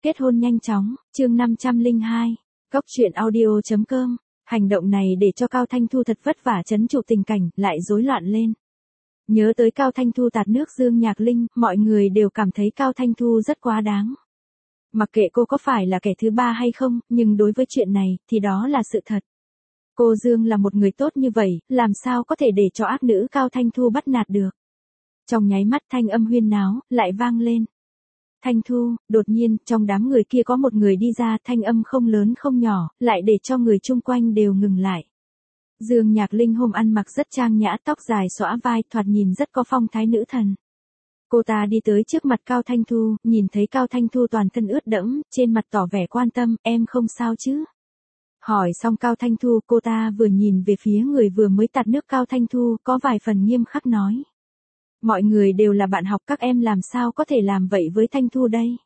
Kết hôn nhanh chóng, chương 502. Góc truyện audio.com. Hành động này để cho Cao Thanh Thu thật vất vả trấn trụ tình cảnh, lại rối loạn lên. Nhớ tới Cao Thanh Thu tạt nước Dương Nhạc Linh, mọi người đều cảm thấy Cao Thanh Thu rất quá đáng. Mặc kệ cô có phải là kẻ thứ ba hay không, nhưng đối với chuyện này, thì đó là sự thật. Cô Dương là một người tốt như vậy, làm sao có thể để cho ác nữ Cao Thanh Thu bắt nạt được. Trong nháy mắt thanh âm huyên náo, lại vang lên. Thanh Thu, đột nhiên, trong đám người kia có một người đi ra, thanh âm không lớn không nhỏ, lại để cho người chung quanh đều ngừng lại. Dương Nhạc Linh hôm ăn mặc rất trang nhã, tóc dài xõa vai, thoạt nhìn rất có phong thái nữ thần. Cô ta đi tới trước mặt Cao Thanh Thu, nhìn thấy Cao Thanh Thu toàn thân ướt đẫm, trên mặt tỏ vẻ quan tâm, em không sao chứ? Hỏi xong Cao Thanh Thu, cô ta vừa nhìn về phía người vừa mới tạt nước Cao Thanh Thu, có vài phần nghiêm khắc nói. Mọi người đều là bạn học, các em làm sao có thể làm vậy với Thanh Thu đây?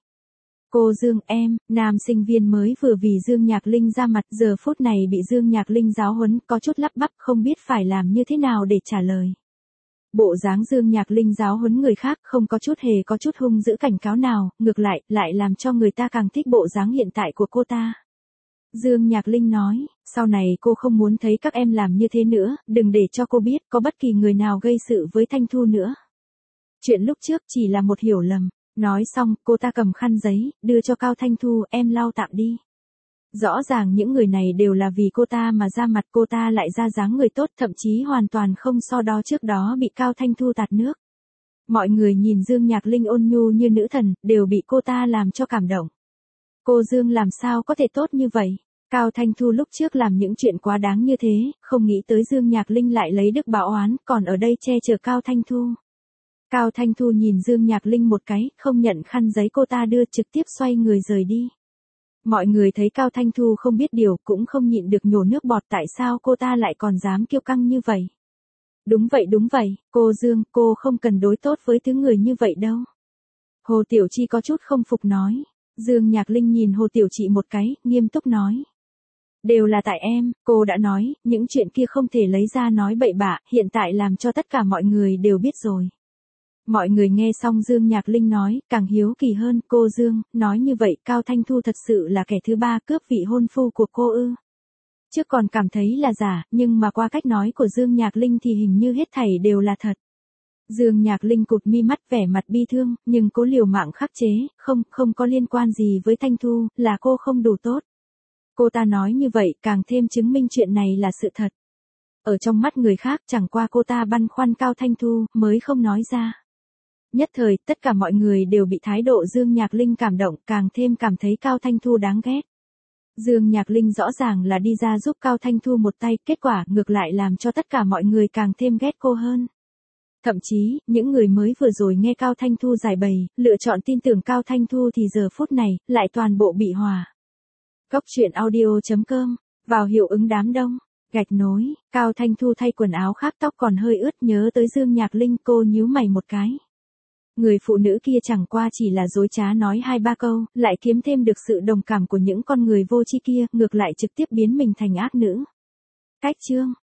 Cô Dương, em, nam sinh viên mới vừa vì Dương Nhạc Linh ra mặt, giờ phút này bị Dương Nhạc Linh giáo huấn, có chút lắp bắp, không biết phải làm như thế nào để trả lời. Bộ dáng Dương Nhạc Linh giáo huấn người khác không có chút hề có chút hung dữ cảnh cáo nào, ngược lại làm cho người ta càng thích bộ dáng hiện tại của cô ta. Dương Nhạc Linh nói, sau này cô không muốn thấy các em làm như thế nữa, đừng để cho cô biết có bất kỳ người nào gây sự với Thanh Thu nữa. Chuyện lúc trước chỉ là một hiểu lầm. Nói xong, cô ta cầm khăn giấy, đưa cho Cao Thanh Thu, em lau tạm đi. Rõ ràng những người này đều là vì cô ta mà ra mặt, cô ta lại ra dáng người tốt, thậm chí hoàn toàn không so đo trước đó bị Cao Thanh Thu tạt nước. Mọi người nhìn Dương Nhạc Linh ôn nhu như nữ thần, đều bị cô ta làm cho cảm động. Cô Dương làm sao có thể tốt như vậy? Cao Thanh Thu lúc trước làm những chuyện quá đáng như thế, không nghĩ tới Dương Nhạc Linh lại lấy đức báo oán, còn ở đây che chở Cao Thanh Thu. Cao Thanh Thu nhìn Dương Nhạc Linh một cái, không nhận khăn giấy cô ta đưa, trực tiếp xoay người rời đi. Mọi người thấy Cao Thanh Thu không biết điều, cũng không nhịn được nhổ nước bọt, tại sao cô ta lại còn dám kiêu căng như vậy. Đúng vậy, cô Dương, cô không cần đối tốt với thứ người như vậy đâu. Hồ Tiểu Chi có chút không phục nói. Dương Nhạc Linh nhìn Hồ Tiểu Chi một cái, nghiêm túc nói. Đều là tại em, cô đã nói, những chuyện kia không thể lấy ra nói bậy bạ, hiện tại làm cho tất cả mọi người đều biết rồi. Mọi người nghe xong Dương Nhạc Linh nói, càng hiếu kỳ hơn, cô Dương, nói như vậy Cao Thanh Thu thật sự là kẻ thứ ba cướp vị hôn phu của cô ư? Trước còn cảm thấy là giả, nhưng mà qua cách nói của Dương Nhạc Linh thì hình như hết thảy đều là thật. Dương Nhạc Linh cụp mi mắt vẻ mặt bi thương, nhưng cố liều mạng khắc chế, không có liên quan gì với Thanh Thu, là cô không đủ tốt. Cô ta nói như vậy càng thêm chứng minh chuyện này là sự thật. Ở trong mắt người khác chẳng qua cô ta băn khoăn Cao Thanh Thu, mới không nói ra. Nhất thời, tất cả mọi người đều bị thái độ Dương Nhạc Linh cảm động, càng thêm cảm thấy Cao Thanh Thu đáng ghét. Dương Nhạc Linh rõ ràng là đi ra giúp Cao Thanh Thu một tay, kết quả ngược lại làm cho tất cả mọi người càng thêm ghét cô hơn. Thậm chí, những người mới vừa rồi nghe Cao Thanh Thu giải bày, lựa chọn tin tưởng Cao Thanh Thu thì giờ phút này, lại toàn bộ bị hòa. Góc truyện audio.com, vào hiệu ứng đám đông. Gạch nối, Cao Thanh Thu thay quần áo khác, tóc còn hơi ướt, nhớ tới Dương Nhạc Linh, cô nhíu mày một cái. Người phụ nữ kia chẳng qua chỉ là dối trá nói 2-3 câu, lại kiếm thêm được sự đồng cảm của những con người vô tri kia, ngược lại trực tiếp biến mình thành ác nữ. Cách chương.